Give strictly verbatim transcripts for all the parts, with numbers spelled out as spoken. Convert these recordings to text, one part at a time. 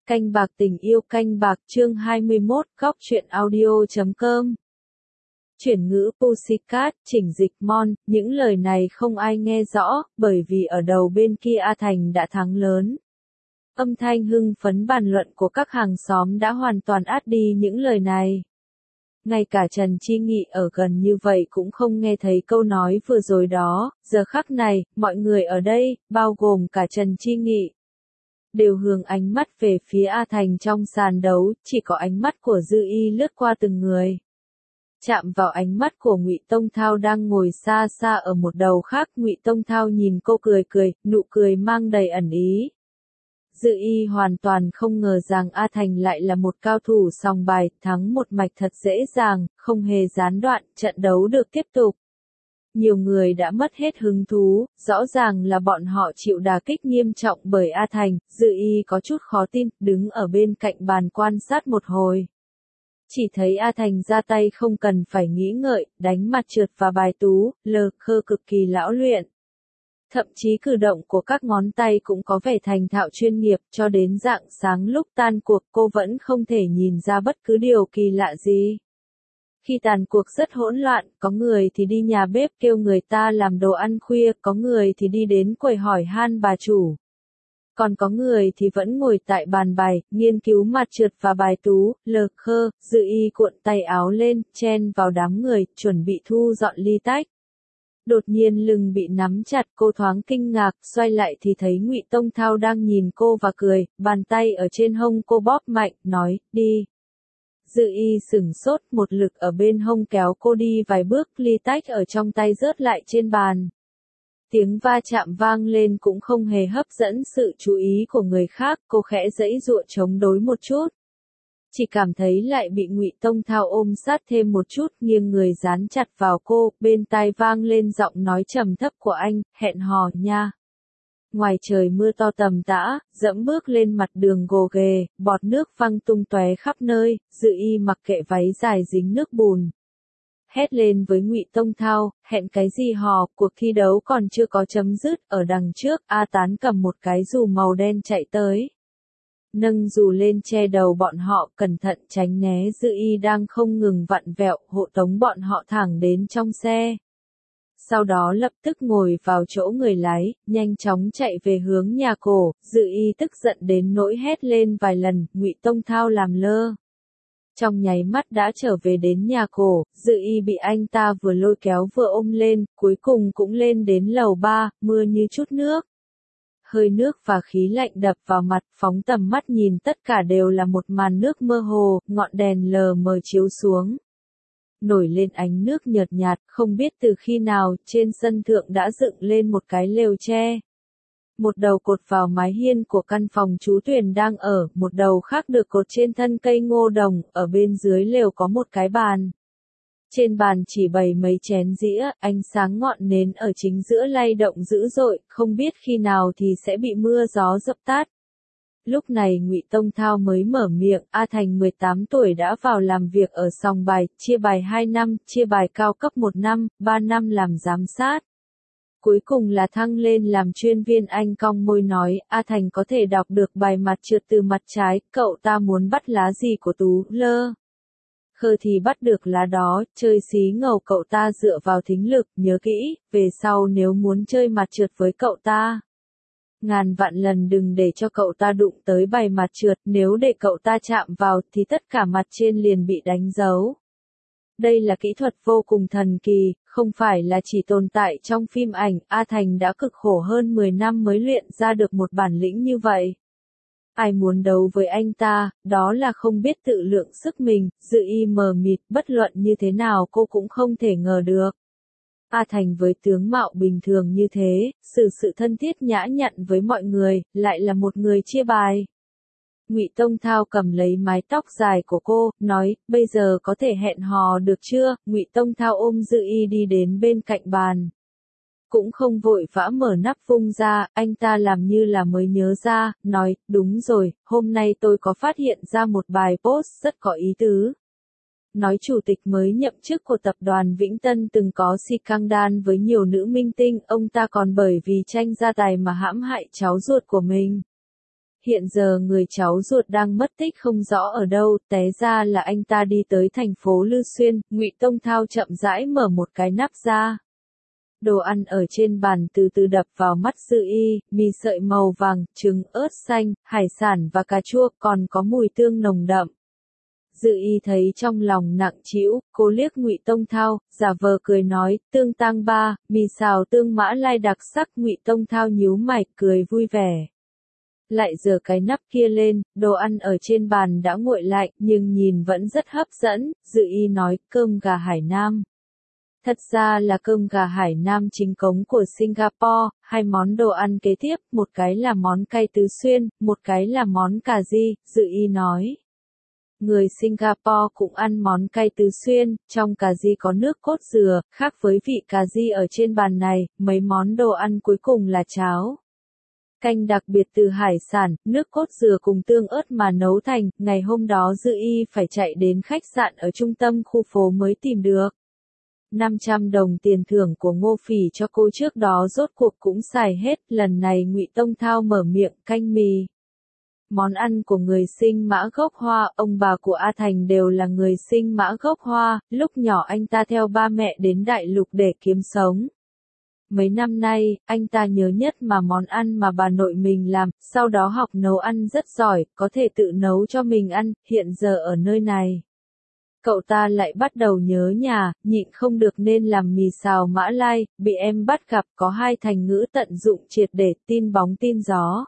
Canh bạc tình yêu canh bạc chương hai mươi mốt góc truyện audio chấm com. Chuyển ngữ Pussycat, chỉnh dịch Mon, những lời này không ai nghe rõ, bởi vì ở đầu bên kia A Thành đã thắng lớn. Âm thanh hưng phấn bàn luận của các hàng xóm đã hoàn toàn át đi những lời này. Ngay cả Trần Chi Nghị ở gần như vậy cũng không nghe thấy câu nói vừa rồi đó, giờ khắc này, mọi người ở đây, bao gồm cả Trần Chi Nghị, đều hướng ánh mắt về phía A Thành trong sàn đấu, chỉ có ánh mắt của Dư Y lướt qua từng người. Chạm vào ánh mắt của Ngụy Tông Thao đang ngồi xa xa ở một đầu khác, Ngụy Tông Thao nhìn cô cười cười, nụ cười mang đầy ẩn ý. Dư Y hoàn toàn không ngờ rằng A Thành lại là một cao thủ sòng bài, thắng một mạch thật dễ dàng, không hề gián đoạn, trận đấu được tiếp tục. Nhiều người đã mất hết hứng thú, rõ ràng là bọn họ chịu đả kích nghiêm trọng bởi A Thành, Dư Y có chút khó tin, đứng ở bên cạnh bàn quan sát một hồi. Chỉ thấy A Thành ra tay không cần phải nghĩ ngợi, đánh mặt trượt và bài tú, lờ khơ cực kỳ lão luyện. Thậm chí cử động của các ngón tay cũng có vẻ thành thạo chuyên nghiệp, cho đến rạng sáng lúc tan cuộc cô vẫn không thể nhìn ra bất cứ điều kỳ lạ gì. Khi tàn cuộc rất hỗn loạn, có người thì đi nhà bếp kêu người ta làm đồ ăn khuya, có người thì đi đến quầy hỏi han bà chủ. Còn có người thì vẫn ngồi tại bàn bài, nghiên cứu mặt trượt và bài tú, lờ khơ, Dư Y cuộn tay áo lên, chen vào đám người, chuẩn bị thu dọn ly tách. Đột nhiên lưng bị nắm chặt, cô thoáng kinh ngạc, xoay lại thì thấy Ngụy Tông Thao đang nhìn cô và cười, bàn tay ở trên hông cô bóp mạnh, nói, đi. Dư Y sửng sốt, một lực ở bên hông kéo cô đi vài bước, ly tách ở trong tay rớt lại trên bàn. Tiếng va chạm vang lên cũng không hề hấp dẫn sự chú ý của người khác, cô khẽ giãy giụa chống đối một chút. Chỉ cảm thấy lại bị Ngụy Tông Thao ôm sát thêm một chút, nghiêng người dán chặt vào cô, bên tai vang lên giọng nói trầm thấp của anh, hẹn hò nha. Ngoài trời mưa to tầm tã, dẫm bước lên mặt đường gồ ghề, bọt nước văng tung tóe khắp nơi, Dư Y mặc kệ váy dài dính nước bùn. Hét lên với Ngụy Tông Thao, hẹn cái gì hò, cuộc thi đấu còn chưa có chấm dứt, ở đằng trước, A Tán cầm một cái dù màu đen chạy tới. Nâng dù lên che đầu bọn họ, cẩn thận tránh né Dư Y đang không ngừng vặn vẹo, hộ tống bọn họ thẳng đến trong xe. Sau đó lập tức ngồi vào chỗ người lái, nhanh chóng chạy về hướng nhà cổ, Dư Y tức giận đến nỗi hét lên vài lần, Ngụy Tông Thao làm lơ. Trong nháy mắt đã trở về đến nhà cổ, Dư Y bị anh ta vừa lôi kéo vừa ôm lên, cuối cùng cũng lên đến lầu ba, mưa như chút nước. Hơi nước và khí lạnh đập vào mặt, phóng tầm mắt nhìn tất cả đều là một màn nước mơ hồ, ngọn đèn lờ mờ chiếu xuống. Nổi lên ánh nước nhợt nhạt, không biết từ khi nào, trên sân thượng đã dựng lên một cái lều tre. Một đầu cột vào mái hiên của căn phòng chú Tuyền đang ở, một đầu khác được cột trên thân cây ngô đồng, ở bên dưới lều có một cái bàn. Trên bàn chỉ bày mấy chén dĩa, ánh sáng ngọn nến ở chính giữa lay động dữ dội, không biết khi nào thì sẽ bị mưa gió dập tắt. Lúc này Ngụy Tông Thao mới mở miệng, A Thành mười tám tuổi đã vào làm việc ở sòng bài, chia bài hai năm, chia bài cao cấp một năm, ba năm làm giám sát. Cuối cùng là thăng lên làm chuyên viên. Anh cong môi nói, A Thành có thể đọc được bài mặt trượt từ mặt trái, cậu ta muốn bắt lá gì của Tú Lơ Khơ thì bắt được lá đó, chơi xí ngầu cậu ta dựa vào thính lực, nhớ kỹ, về sau nếu muốn chơi mặt trượt với cậu ta. Ngàn vạn lần đừng để cho cậu ta đụng tới bài mặt trượt, nếu để cậu ta chạm vào thì tất cả mặt trên liền bị đánh dấu. Đây là kỹ thuật vô cùng thần kỳ, không phải là chỉ tồn tại trong phim ảnh, A Thành đã cực khổ hơn mười năm mới luyện ra được một bản lĩnh như vậy. Ai muốn đấu với anh ta, đó là không biết tự lượng sức mình, Dư Y mờ mịt, bất luận như thế nào cô cũng không thể ngờ được. A Thành với tướng mạo bình thường như thế, xử sự thân thiết nhã nhặn với mọi người, lại là một người chia bài. Ngụy Tông Thao cầm lấy mái tóc dài của cô, nói, bây giờ có thể hẹn hò được chưa? Ngụy Tông Thao ôm Dư Y đi đến bên cạnh bàn. Cũng không vội vã mở nắp vung ra, anh ta làm như là mới nhớ ra, nói, đúng rồi, hôm nay tôi có phát hiện ra một bài post rất có ý tứ. Nói chủ tịch mới nhậm chức của tập đoàn Vĩnh Tân từng có scandal với nhiều nữ minh tinh, ông ta còn bởi vì tranh gia tài mà hãm hại cháu ruột của mình. hiện giờ người cháu ruột đang mất tích không rõ ở đâu, té ra là anh ta đi tới thành phố Lư Xuyên. Ngụy Tông Thao chậm rãi mở một cái nắp ra. Đồ ăn ở trên bàn từ từ đập vào mắt Dư Y, mì sợi màu vàng, trứng, ớt xanh, hải sản và cà chua, còn có mùi tương nồng đậm. Dư Y thấy trong lòng nặng trĩu, cô liếc Ngụy Tông Thao, giả vờ cười nói, tương tang ba, mì xào tương Mã Lai đặc sắc. Ngụy Tông Thao nhíu mày, cười vui vẻ. Lại giở cái nắp kia lên, đồ ăn ở trên bàn đã nguội lạnh, nhưng nhìn vẫn rất hấp dẫn. Dư Y nói, cơm gà Hải Nam. Thật ra là cơm gà Hải Nam chính cống của Singapore, hai món đồ ăn kế tiếp, một cái là món cay tứ xuyên, một cái là món cà ri. Dư Y nói. Người Singapore cũng ăn món cay tứ xuyên, trong cà ri có nước cốt dừa, khác với vị cà ri ở trên bàn này, mấy món đồ ăn cuối cùng là cháo. Canh đặc biệt từ hải sản, nước cốt dừa cùng tương ớt mà nấu thành, ngày hôm đó Dư Y phải chạy đến khách sạn ở trung tâm khu phố mới tìm được. năm trăm đồng tiền thưởng của Ngô Phỉ cho cô trước đó rốt cuộc cũng xài hết, lần này Ngụy Tông Thao mở miệng, canh mì. Món ăn của người Sinh Mã gốc Hoa, ông bà của A Thành đều là người Sinh Mã gốc Hoa, lúc nhỏ anh ta theo ba mẹ đến đại lục để kiếm sống. Mấy năm nay, anh ta nhớ nhất mà món ăn mà bà nội mình làm, sau đó học nấu ăn rất giỏi, có thể tự nấu cho mình ăn, hiện giờ ở nơi này. Cậu ta lại bắt đầu nhớ nhà, nhịn không được nên làm mì xào Mã Lai, bị em bắt gặp, có hai thành ngữ tận dụng triệt để, tin bóng tin gió.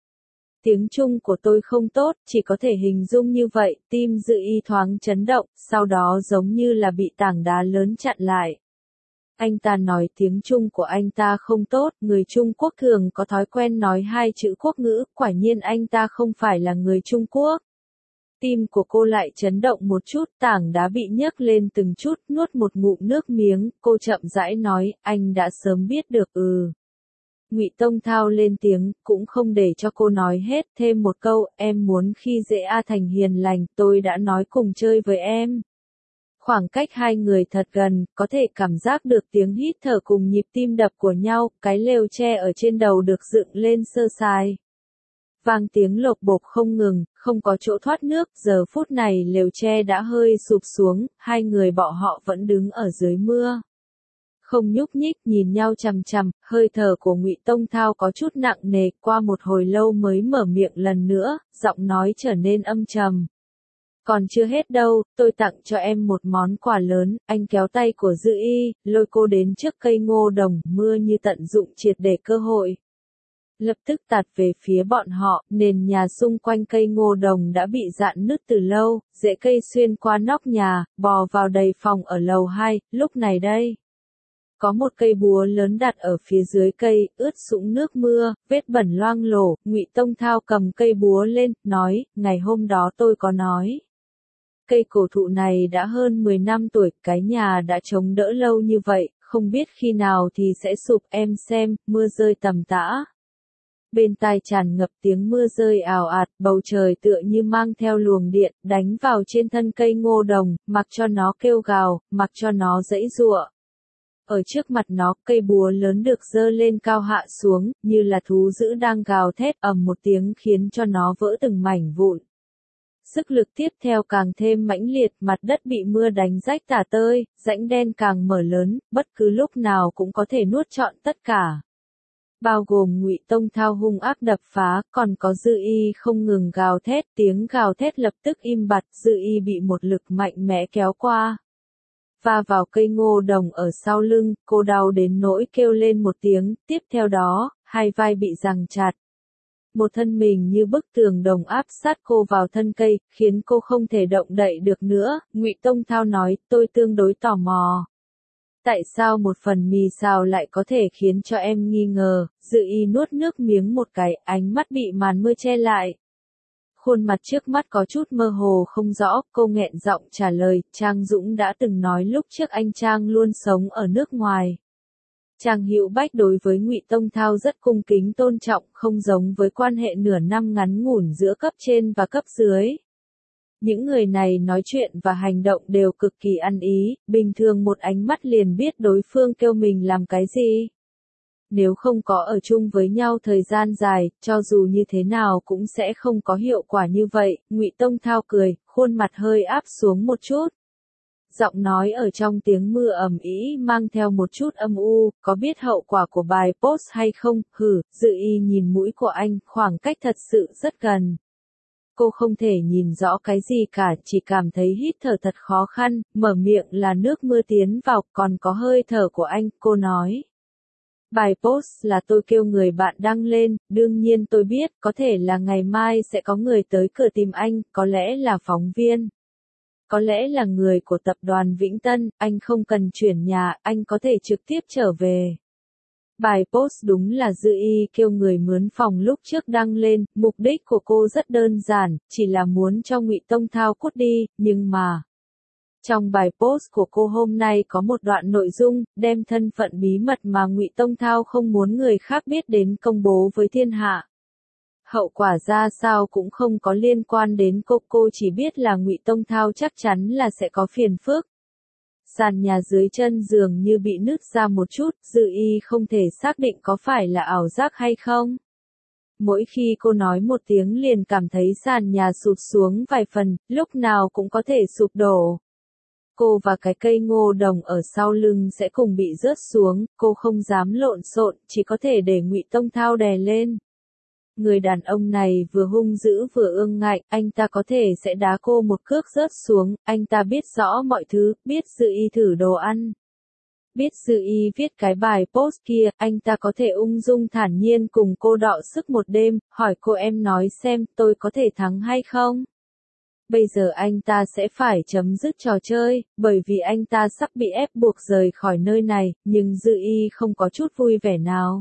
Tiếng Trung của tôi không tốt, chỉ có thể hình dung như vậy, tim Dư Y thoáng chấn động, sau đó giống như là bị tảng đá lớn chặn lại. Anh ta nói tiếng Trung của anh ta không tốt, người Trung Quốc thường có thói quen nói hai chữ quốc ngữ, quả nhiên anh ta không phải là người Trung Quốc. Tim của cô lại chấn động một chút, tảng đá bị nhấc lên từng chút, nuốt một ngụm nước miếng, cô chậm rãi nói, anh đã sớm biết được. Ừ. Ngụy Tông Thao lên tiếng, cũng không để cho cô nói hết, thêm một câu, em muốn khi dễ A Thành hiền lành, tôi đã nói cùng chơi với em. Khoảng cách hai người thật gần, có thể cảm giác được tiếng hít thở cùng nhịp tim đập của nhau, cái lều tre ở trên đầu được dựng lên sơ sài. Vang tiếng lộc bộp không ngừng, không có chỗ thoát nước, giờ phút này lều tre đã hơi sụp xuống, hai người bọn họ vẫn đứng ở dưới mưa. Không nhúc nhích, nhìn nhau chằm chằm, hơi thở của Ngụy Tông Thao có chút nặng nề, qua một hồi lâu mới mở miệng lần nữa, giọng nói trở nên âm trầm. Còn chưa hết đâu, tôi tặng cho em một món quà lớn. Anh kéo tay của Dư Y, lôi cô đến trước cây ngô đồng, mưa như tận dụng triệt để cơ hội. Lập tức tạt về phía bọn họ, nền nhà xung quanh cây ngô đồng đã bị rạn nứt từ lâu, rễ cây xuyên qua nóc nhà, bò vào đầy phòng ở lầu hai, lúc này đây. Có một cây búa lớn đặt ở phía dưới cây, ướt sũng nước mưa, vết bẩn loang lổ. Ngụy Tông Thao cầm cây búa lên, nói, ngày hôm đó tôi có nói. Cây cổ thụ này đã hơn mười năm tuổi, cái nhà đã chống đỡ lâu như vậy, không biết khi nào thì sẽ sụp, em xem, mưa rơi tầm tã. Bên tai tràn ngập tiếng mưa rơi ào ạt, bầu trời tựa như mang theo luồng điện, đánh vào trên thân cây ngô đồng, mặc cho nó kêu gào, mặc cho nó giãy giụa. Ở trước mặt nó, cây búa lớn được giơ lên cao hạ xuống, như là thú dữ đang gào thét, ầm một tiếng khiến cho nó vỡ từng mảnh vụn. Sức lực tiếp theo càng thêm mãnh liệt, mặt đất bị mưa đánh rách tả tơi, rãnh đen càng mở lớn, bất cứ lúc nào cũng có thể nuốt trọn tất cả. Bao gồm Ngụy Tông Thao hung ác đập phá, còn có Dư Y không ngừng gào thét, tiếng gào thét lập tức im bặt, Dư Y bị một lực mạnh mẽ kéo qua. Va vào cây ngô đồng ở sau lưng, cô đau đến nỗi kêu lên một tiếng, tiếp theo đó, hai vai bị giằng chặt. Một thân mình như bức tường đồng áp sát cô vào thân cây, khiến cô không thể động đậy được nữa. Ngụy Tông Thao nói, tôi tương đối tò mò. Tại sao một phần mì xào lại có thể khiến cho em nghi ngờ? Dư Y nuốt nước miếng một cái, ánh mắt bị màn mưa che lại. Khuôn mặt trước mắt có chút mơ hồ không rõ, cô nghẹn giọng trả lời, Trang Dũng đã từng nói lúc trước anh Trang luôn sống ở nước ngoài. Trang Hữu Bách đối với Ngụy Tông Thao rất cung kính tôn trọng, không giống với quan hệ nửa năm ngắn ngủn giữa cấp trên và cấp dưới. Những người này nói chuyện và hành động đều cực kỳ ăn ý, bình thường một ánh mắt liền biết đối phương kêu mình làm cái gì. Nếu không có ở chung với nhau thời gian dài, cho dù như thế nào cũng sẽ không có hiệu quả như vậy. Ngụy Tông Thao cười, khuôn mặt hơi áp xuống một chút. Giọng nói ở trong tiếng mưa ầm ĩ mang theo một chút âm u, có biết hậu quả của bài post hay không? Hử, Dự Y nhìn mũi của anh, khoảng cách thật sự rất gần. Cô không thể nhìn rõ cái gì cả, chỉ cảm thấy hít thở thật khó khăn, mở miệng là nước mưa tiến vào, còn có hơi thở của anh, cô nói. Bài post là tôi kêu người bạn đăng lên, đương nhiên tôi biết, có thể là ngày mai sẽ có người tới cửa tìm anh, có lẽ là phóng viên. Có lẽ là người của tập đoàn Vĩnh Tân, anh không cần chuyển nhà, anh có thể trực tiếp trở về. Bài post đúng là Dự Y kêu người mướn phòng lúc trước đăng lên, mục đích của cô rất đơn giản, chỉ là muốn cho Ngụy Tông Thao cút đi, nhưng mà... Trong bài post của cô hôm nay có một đoạn nội dung, đem thân phận bí mật mà Ngụy Tông Thao không muốn người khác biết đến công bố với thiên hạ. Hậu quả ra sao cũng không có liên quan đến cô, cô chỉ biết là Ngụy Tông Thao chắc chắn là sẽ có phiền phức. Sàn nhà dưới chân giường như bị nứt ra một chút, Dự Y không thể xác định có phải là ảo giác hay không. Mỗi khi cô nói một tiếng liền cảm thấy sàn nhà sụt xuống vài phần, lúc nào cũng có thể sụp đổ. Cô và cái cây ngô đồng ở sau lưng sẽ cùng bị rớt xuống, cô không dám lộn xộn, chỉ có thể để Ngụy Tông Thao đè lên. Người đàn ông này vừa hung dữ vừa ương ngạnh, anh ta có thể sẽ đá cô một cước rớt xuống, anh ta biết rõ mọi thứ, biết Dự Y thử đồ ăn. Biết Dự Y viết cái bài post kia, anh ta có thể ung dung thản nhiên cùng cô đọ sức một đêm, hỏi cô em nói xem tôi có thể thắng hay không. Bây giờ anh ta sẽ phải chấm dứt trò chơi, bởi vì anh ta sắp bị ép buộc rời khỏi nơi này, nhưng Dự Y không có chút vui vẻ nào.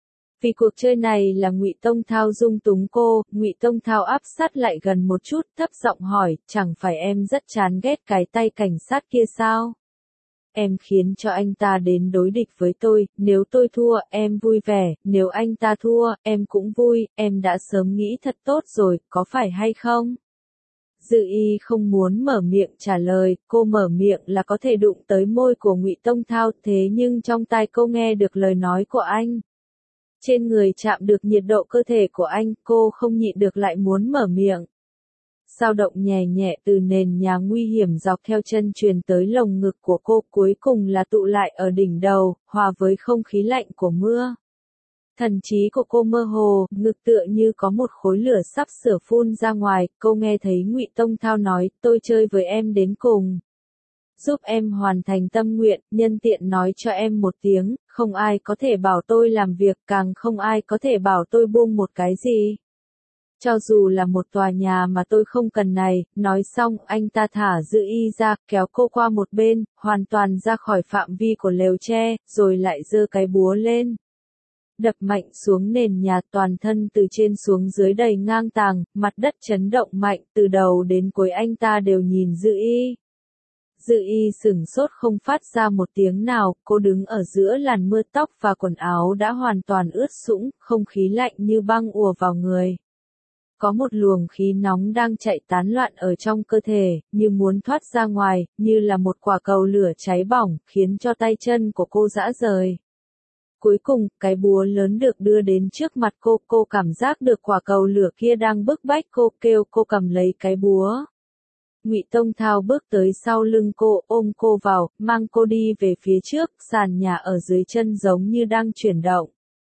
Vì cuộc chơi này là Ngụy Tông Thao dung túng cô, Ngụy Tông Thao áp sát lại gần một chút, thấp giọng hỏi, chẳng phải em rất chán ghét cái tay cảnh sát kia sao? Em khiến cho anh ta đến đối địch với tôi, nếu tôi thua, em vui vẻ, nếu anh ta thua, em cũng vui, em đã sớm nghĩ thật tốt rồi, có phải hay không? Dự Y không muốn mở miệng trả lời, cô mở miệng là có thể đụng tới môi của Ngụy Tông Thao, thế nhưng trong tai cô nghe được lời nói của anh. Trên người chạm được nhiệt độ cơ thể của anh, cô không nhịn được lại muốn mở miệng. Dao động nhẹ nhẹ từ nền nhà nguy hiểm dọc theo chân truyền tới lồng ngực của cô, cuối cùng là tụ lại ở đỉnh đầu, hòa với không khí lạnh của mưa. Thần trí của cô mơ hồ, ngực tựa như có một khối lửa sắp sửa phun ra ngoài, cô nghe thấy Ngụy Tông Thao nói, tôi chơi với em đến cùng. Giúp em hoàn thành tâm nguyện, nhân tiện nói cho em một tiếng, không ai có thể bảo tôi làm việc, càng không ai có thể bảo tôi buông một cái gì. Cho dù là một tòa nhà mà tôi không cần này, nói xong anh ta thả Dự Y ra, kéo cô qua một bên, hoàn toàn ra khỏi phạm vi của lều tre, rồi lại giơ cái búa lên. Đập mạnh xuống nền nhà, toàn thân từ trên xuống dưới đầy ngang tàng, mặt đất chấn động mạnh, từ đầu đến cuối anh ta đều nhìn Dự Y. Dự Y sửng sốt không phát ra một tiếng nào, cô đứng ở giữa làn mưa, tóc và quần áo đã hoàn toàn ướt sũng, không khí lạnh như băng ùa vào người. Có một luồng khí nóng đang chạy tán loạn ở trong cơ thể, như muốn thoát ra ngoài, như là một quả cầu lửa cháy bỏng, khiến cho tay chân của cô rã rời. Cuối cùng, cái búa lớn được đưa đến trước mặt cô, cô cảm giác được quả cầu lửa kia đang bức bách cô, kêu cô cầm lấy cái búa. Ngụy Tông Thao bước tới sau lưng cô, ôm cô vào, mang cô đi về phía trước, sàn nhà ở dưới chân giống như đang chuyển động.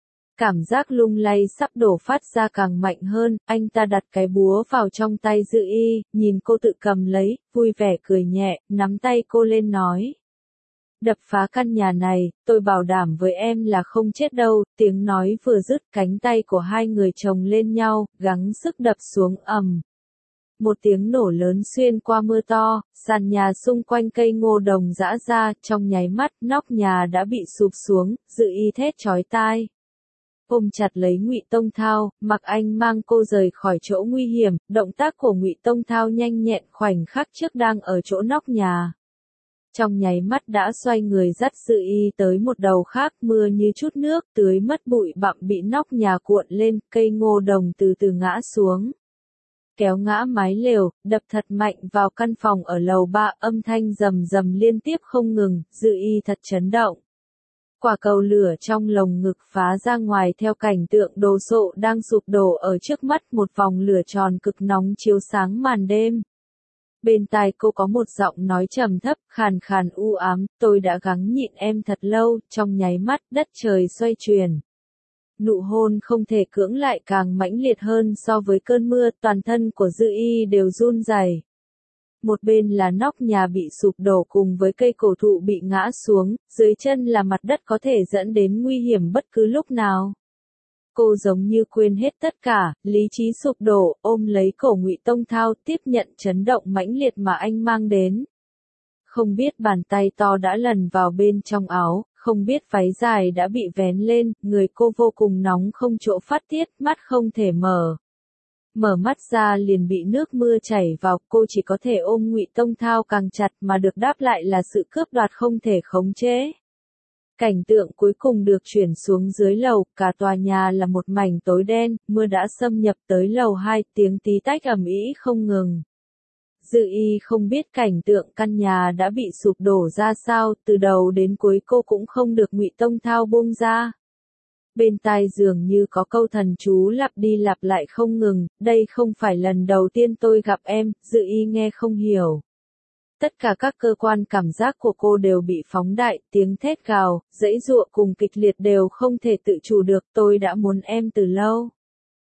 Cảm giác lung lay sắp đổ phát ra càng mạnh hơn, anh ta đặt cái búa vào trong tay Dự Y, nhìn cô tự cầm lấy, vui vẻ cười nhẹ, nắm tay cô lên nói. Đập phá căn nhà này, tôi bảo đảm với em là không chết đâu, tiếng nói vừa dứt, cánh tay của hai người chồng lên nhau, gắng sức đập xuống ầm. Một tiếng nổ lớn xuyên qua mưa to, sàn nhà xung quanh cây ngô đồng giã ra, trong nháy mắt, nóc nhà đã bị sụp xuống, Dự Y thét chói tai. Ôm chặt lấy Ngụy Tông Thao, mặc anh mang cô rời khỏi chỗ nguy hiểm, động tác của Ngụy Tông Thao nhanh nhẹn, khoảnh khắc trước đang ở chỗ nóc nhà. Trong nháy mắt đã xoay người dắt Dự Y tới một đầu khác, mưa như chút nước, tưới mất bụi bặm bị nóc nhà cuộn lên, cây ngô đồng từ từ ngã xuống. Kéo ngã mái lều, đập thật mạnh vào căn phòng ở lầu ba, âm thanh rầm rầm liên tiếp không ngừng, Dự Y thật chấn động. Quả cầu lửa trong lồng ngực phá ra ngoài theo cảnh tượng đồ sộ đang sụp đổ ở trước mắt, một vòng lửa tròn cực nóng chiếu sáng màn đêm. Bên tai cô có một giọng nói trầm thấp, khàn khàn u ám, tôi đã gắng nhịn em thật lâu, trong nháy mắt đất trời xoay chuyển. Nụ hôn không thể cưỡng lại càng mãnh liệt hơn so với cơn mưa, toàn thân của Dư Y đều run rẩy. Một bên là nóc nhà bị sụp đổ cùng với cây cổ thụ bị ngã xuống, dưới chân là mặt đất có thể dẫn đến nguy hiểm bất cứ lúc nào. Cô giống như quên hết tất cả, lý trí sụp đổ, ôm lấy cổ Ngụy Tông Thao, tiếp nhận chấn động mãnh liệt mà anh mang đến. Không biết bàn tay to đã lần vào bên trong áo, không biết váy dài đã bị vén lên, người cô vô cùng nóng không chỗ phát tiết, mắt không thể mở. Mở mắt ra liền bị nước mưa chảy vào, cô chỉ có thể ôm Ngụy Tông Thao càng chặt mà được đáp lại là sự cướp đoạt không thể khống chế. Cảnh tượng cuối cùng được chuyển xuống dưới lầu, cả tòa nhà là một mảnh tối đen, mưa đã xâm nhập tới lầu hai, tiếng tí tách ầm ĩ không ngừng. Dư Y không biết cảnh tượng căn nhà đã bị sụp đổ ra sao, từ đầu đến cuối cô cũng không được Ngụy Tông Thao buông ra. Bên tai dường như có câu thần chú lặp đi lặp lại không ngừng, đây không phải lần đầu tiên tôi gặp em, Dư Y nghe không hiểu. Tất cả các cơ quan cảm giác của cô đều bị phóng đại, tiếng thét gào, giãy giụa cùng kịch liệt đều không thể tự chủ được, tôi đã muốn em từ lâu.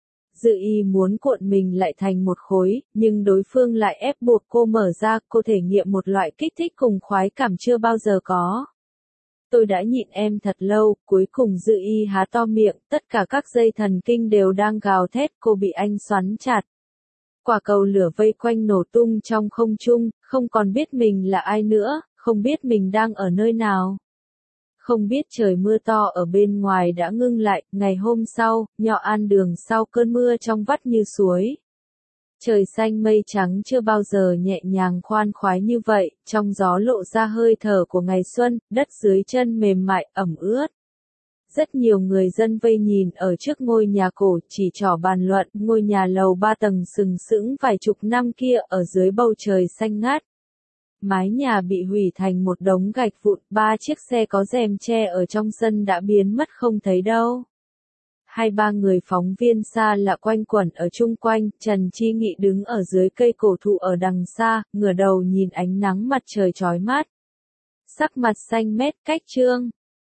Dư Y muốn cuộn mình lại thành một khối, nhưng đối phương lại ép buộc cô mở ra, cô thể nghiệm một loại kích thích cùng khoái cảm chưa bao giờ có. Tôi đã nhịn em thật lâu, cuối cùng Dư Y há to miệng, tất cả các dây thần kinh đều đang gào thét, cô bị anh xoắn chặt. Quả cầu lửa vây quanh nổ tung trong không trung, không còn biết mình là ai nữa, không biết mình đang ở nơi nào. Không biết trời mưa to ở bên ngoài đã ngưng lại, ngày hôm sau, Nhọ An đường sau cơn mưa trong vắt như suối. Trời xanh mây trắng chưa bao giờ nhẹ nhàng khoan khoái như vậy, trong gió lộ ra hơi thở của ngày xuân, đất dưới chân mềm mại, ẩm ướt. Rất nhiều người dân vây nhìn ở trước ngôi nhà cổ, chỉ trỏ bàn luận, ngôi nhà lầu ba tầng sừng sững vài chục năm kia ở dưới bầu trời xanh ngát. Mái nhà bị hủy thành một đống gạch vụn, ba chiếc xe có rèm che ở trong sân đã biến mất không thấy đâu. Hai ba người phóng viên xa lạ quanh quẩn ở chung quanh, Trần Chi Nghị đứng ở dưới cây cổ thụ ở đằng xa, ngửa đầu nhìn ánh nắng mặt trời chói mát. Sắc mặt xanh mét, cách trương.